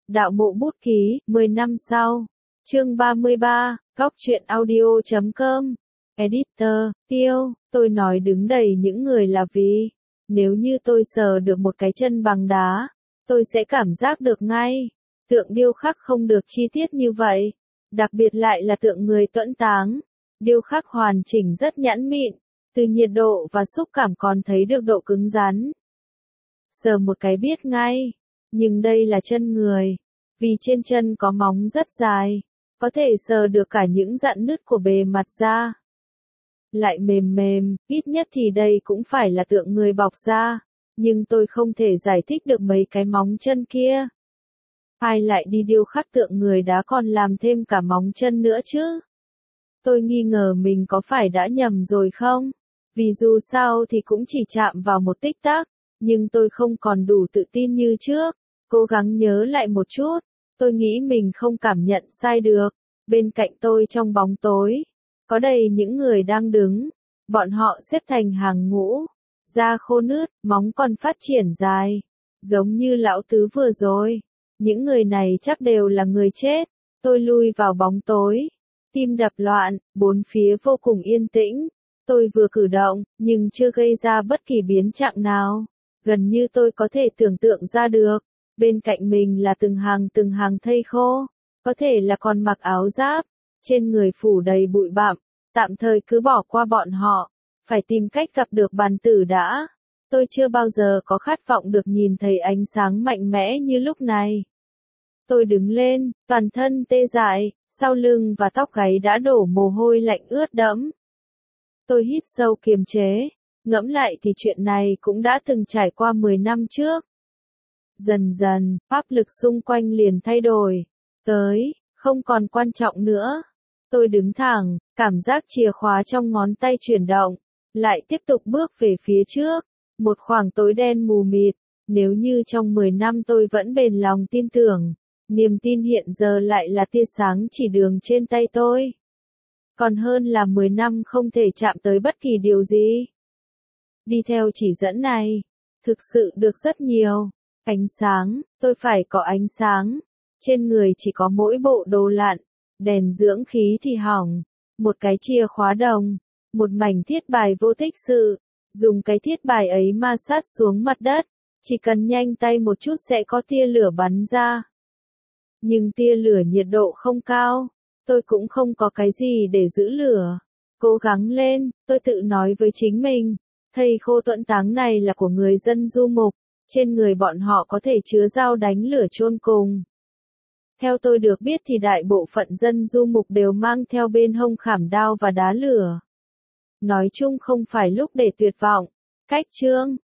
Đạo mộ bút ký, 10 năm sau. Chương 33, Góc truyện audio.com. Editor, Tiêu, tôi nói đứng đầy những người là vì, nếu như tôi sờ được một cái chân bằng đá, tôi sẽ cảm giác được ngay. Tượng điêu khắc không được chi tiết như vậy, đặc biệt lại là tượng người tuẫn táng. Điêu khắc hoàn chỉnh rất nhẵn mịn, từ nhiệt độ và xúc cảm còn thấy được độ cứng rắn. Sờ một cái biết ngay, nhưng đây là chân người, vì trên chân có móng rất dài, có thể sờ được cả những rạn nứt của bề mặt da. Lại mềm mềm, ít nhất thì đây cũng phải là tượng người bọc da, nhưng tôi không thể giải thích được mấy cái móng chân kia. Ai lại đi điêu khắc tượng người đá còn làm thêm cả móng chân nữa chứ? Tôi nghi ngờ mình có phải đã nhầm rồi không? Vì dù sao thì cũng chỉ chạm vào một tích tắc, nhưng tôi không còn đủ tự tin như trước. Cố gắng nhớ lại một chút, tôi nghĩ mình không cảm nhận sai được. Bên cạnh tôi trong bóng tối, có đầy những người đang đứng. Bọn họ xếp thành hàng ngũ, da khô nứt, móng còn phát triển dài, giống như lão tứ vừa rồi. Những người này chắc đều là người chết. Tôi lui vào bóng tối, tim đập loạn, bốn phía vô cùng yên tĩnh. Tôi vừa cử động, nhưng chưa gây ra bất kỳ biến trạng nào. Gần như tôi có thể tưởng tượng ra được, bên cạnh mình là từng hàng thây khô, có thể là còn mặc áo giáp, trên người phủ đầy bụi bặm, tạm thời cứ bỏ qua bọn họ, phải tìm cách gặp được bàn tử đã. Tôi chưa bao giờ có khát vọng được nhìn thấy ánh sáng mạnh mẽ như lúc này. Tôi đứng lên, toàn thân tê dại, sau lưng và tóc gáy đã đổ mồ hôi lạnh ướt đẫm. Tôi hít sâu kiềm chế, ngẫm lại thì chuyện này cũng đã từng trải qua 10 năm trước. Dần dần, áp lực xung quanh liền thay đổi. Không còn quan trọng nữa. Tôi đứng thẳng, cảm giác chìa khóa trong ngón tay chuyển động, lại tiếp tục bước về phía trước. Một khoảng tối đen mù mịt, nếu như trong 10 năm tôi vẫn bền lòng tin tưởng, niềm tin hiện giờ lại là tia sáng chỉ đường trên tay tôi. Còn hơn là 10 năm không thể chạm tới bất kỳ điều gì. Đi theo chỉ dẫn này, thực sự được rất nhiều. Ánh sáng, tôi phải có ánh sáng. Trên người chỉ có mỗi bộ đồ lặn, đèn dưỡng khí thì hỏng, một cái chìa khóa đồng, một mảnh thiết bài vô tích sự. Dùng cái thiết bài ấy ma sát xuống mặt đất, chỉ cần nhanh tay một chút sẽ có tia lửa bắn ra. Nhưng tia lửa nhiệt độ không cao, tôi cũng không có cái gì để giữ lửa. Cố gắng lên, tôi tự nói với chính mình, thây khô tuẫn táng này là của người dân du mục, trên người bọn họ có thể chứa dao đánh lửa chôn cùng. Theo tôi được biết thì đại bộ phận dân du mục đều mang theo bên hông khảm đao và đá lửa. Nói chung không phải lúc để tuyệt vọng. Cách chương